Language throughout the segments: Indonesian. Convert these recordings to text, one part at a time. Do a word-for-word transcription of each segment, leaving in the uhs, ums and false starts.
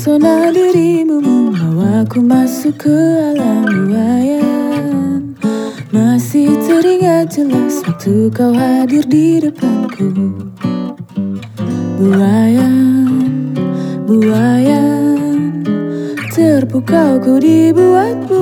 Pesona dirimu membawaku masuk ke alam buayan. Masih teringat jelas waktu kau hadir di depanku. Buayan, buayan, terpukau ku dibuatmu.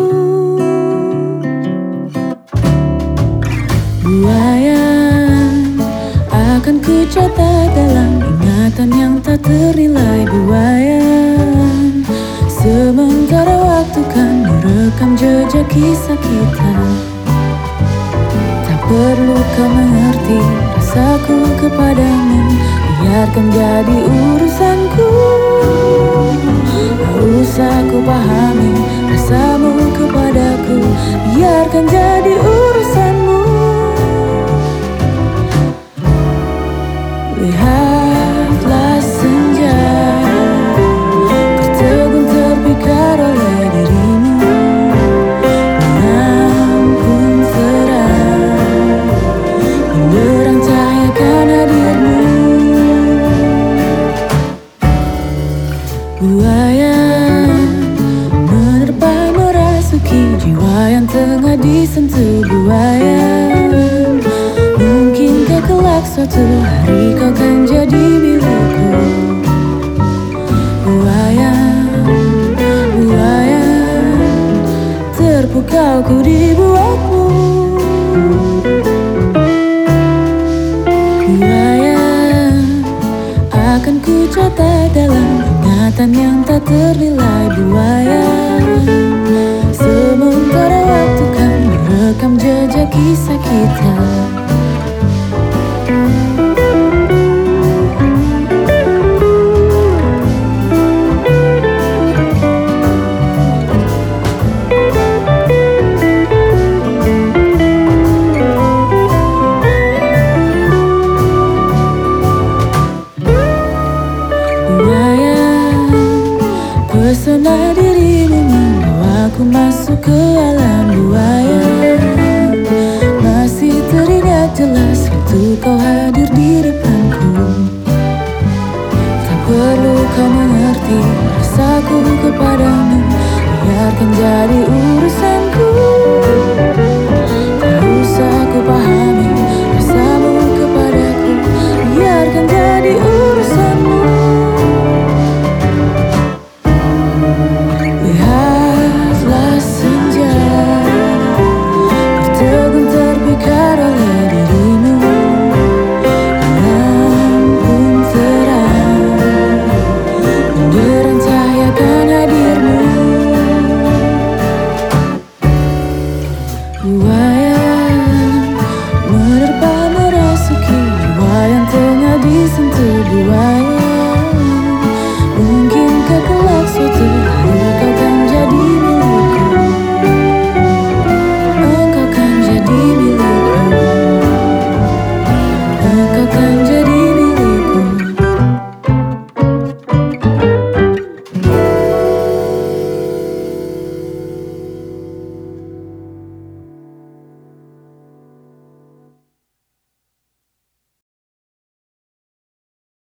Buayan, akan ku catat dalam ingatan yang tak ternilai. Buayan, sementara waktu kan merekam jejak kisah kita. Tak perlu kau mengerti rasaku kepadamu, biarkan jadi urusanku. Tak usah ku pahami rasamu kepadaku, biarkan jadi urusanmu. Lihatlah senja tertegun terpikat oleh dirimu. Malam pun terang menderang cahaya kan hadirmu. Buayan menerpa merasuki jiwa yang tengah disentuh. Buayan, mungkinkah kelak suatu hari kau kan jadi milikku. Buayan, buayan, terpukau ku dibuatmu. Buayan, akan ku catat dalam ingatan yang tak ternilai. Buayan, sementara waktu kan merekam jejak kisah kita. Pesona dirimu membawaku masuk ke alam buayan. Masih teringat jelas waktu kau hadir di depanku. Tak perlu kau mengerti rasaku kepadamu, biarkan jadi urusanku. Tak usah ku pahami rasamu kepadaku, biarkan jadi urusanmu. Lihatlah senja tertegun terpikat oleh dirimu. Malam pun terang menderang cahaya kan hadirmu. Buayan menerpa merasuki jiwa yang tengah disentuh. Buayan,